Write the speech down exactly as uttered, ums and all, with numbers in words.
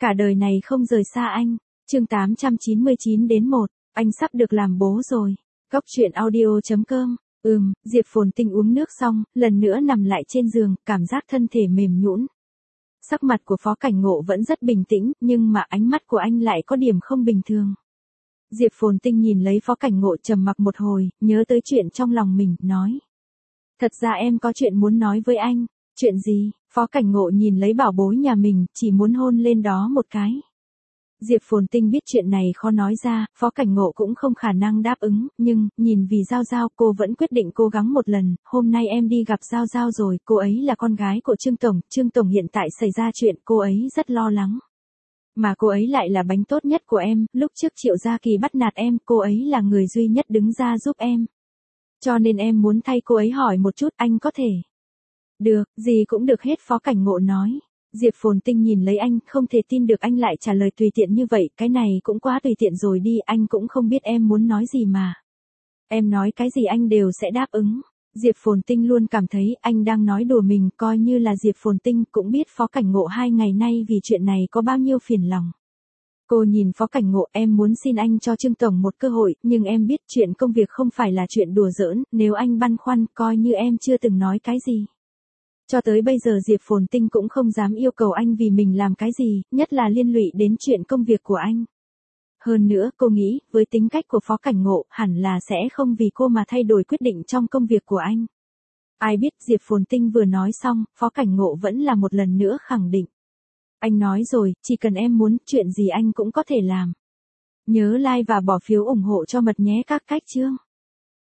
Cả đời này không rời xa anh. Chương tám trăm chín mươi chín đến một, anh sắp được làm bố rồi. Góc truyện audio chấm com. Ừm, Diệp Phồn Tinh uống nước xong, lần nữa nằm lại trên giường, cảm giác thân thể mềm nhũn. Sắc mặt của Phó Cảnh Ngộ vẫn rất bình tĩnh, nhưng mà ánh mắt của anh lại có điểm không bình thường. Diệp Phồn Tinh nhìn lấy Phó Cảnh Ngộ trầm mặc một hồi, nhớ tới chuyện trong lòng mình, nói. Thật ra em có chuyện muốn nói với anh. Chuyện gì? Phó Cảnh Ngộ nhìn lấy bảo bối nhà mình, chỉ muốn hôn lên đó một cái. Diệp Phồn Tinh biết chuyện này khó nói ra, Phó Cảnh Ngộ cũng không khả năng đáp ứng, nhưng, nhìn vì Giao Giao, cô vẫn quyết định cố gắng một lần. Hôm nay em đi gặp Giao Giao rồi, cô ấy là con gái của Trương Tổng, Trương Tổng hiện tại xảy ra chuyện, cô ấy rất lo lắng. Mà cô ấy lại là bánh tốt nhất của em, lúc trước Triệu Gia Kỳ bắt nạt em, cô ấy là người duy nhất đứng ra giúp em. Cho nên em muốn thay cô ấy hỏi một chút, anh có thể. Được, gì cũng được hết, Phó Cảnh Ngộ nói. Diệp Phồn Tinh nhìn lấy anh, không thể tin được anh lại trả lời tùy tiện như vậy, cái này cũng quá tùy tiện rồi đi, anh cũng không biết em muốn nói gì mà. Em nói cái gì anh đều sẽ đáp ứng. Diệp Phồn Tinh luôn cảm thấy anh đang nói đùa mình, coi như là Diệp Phồn Tinh cũng biết Phó Cảnh Ngộ hai ngày nay vì chuyện này có bao nhiêu phiền lòng. Cô nhìn Phó Cảnh Ngộ, em muốn xin anh cho Trương Tổng một cơ hội, nhưng em biết chuyện công việc không phải là chuyện đùa giỡn, nếu anh băn khoăn, coi như em chưa từng nói cái gì. Cho tới bây giờ Diệp Phồn Tinh cũng không dám yêu cầu anh vì mình làm cái gì, nhất là liên lụy đến chuyện công việc của anh. Hơn nữa, cô nghĩ, với tính cách của Phó Cảnh Ngộ, hẳn là sẽ không vì cô mà thay đổi quyết định trong công việc của anh. Ai biết Diệp Phồn Tinh vừa nói xong, Phó Cảnh Ngộ vẫn là một lần nữa khẳng định. Anh nói rồi, chỉ cần em muốn, chuyện gì anh cũng có thể làm. Nhớ like và bỏ phiếu ủng hộ cho Mật nhé các cách chương.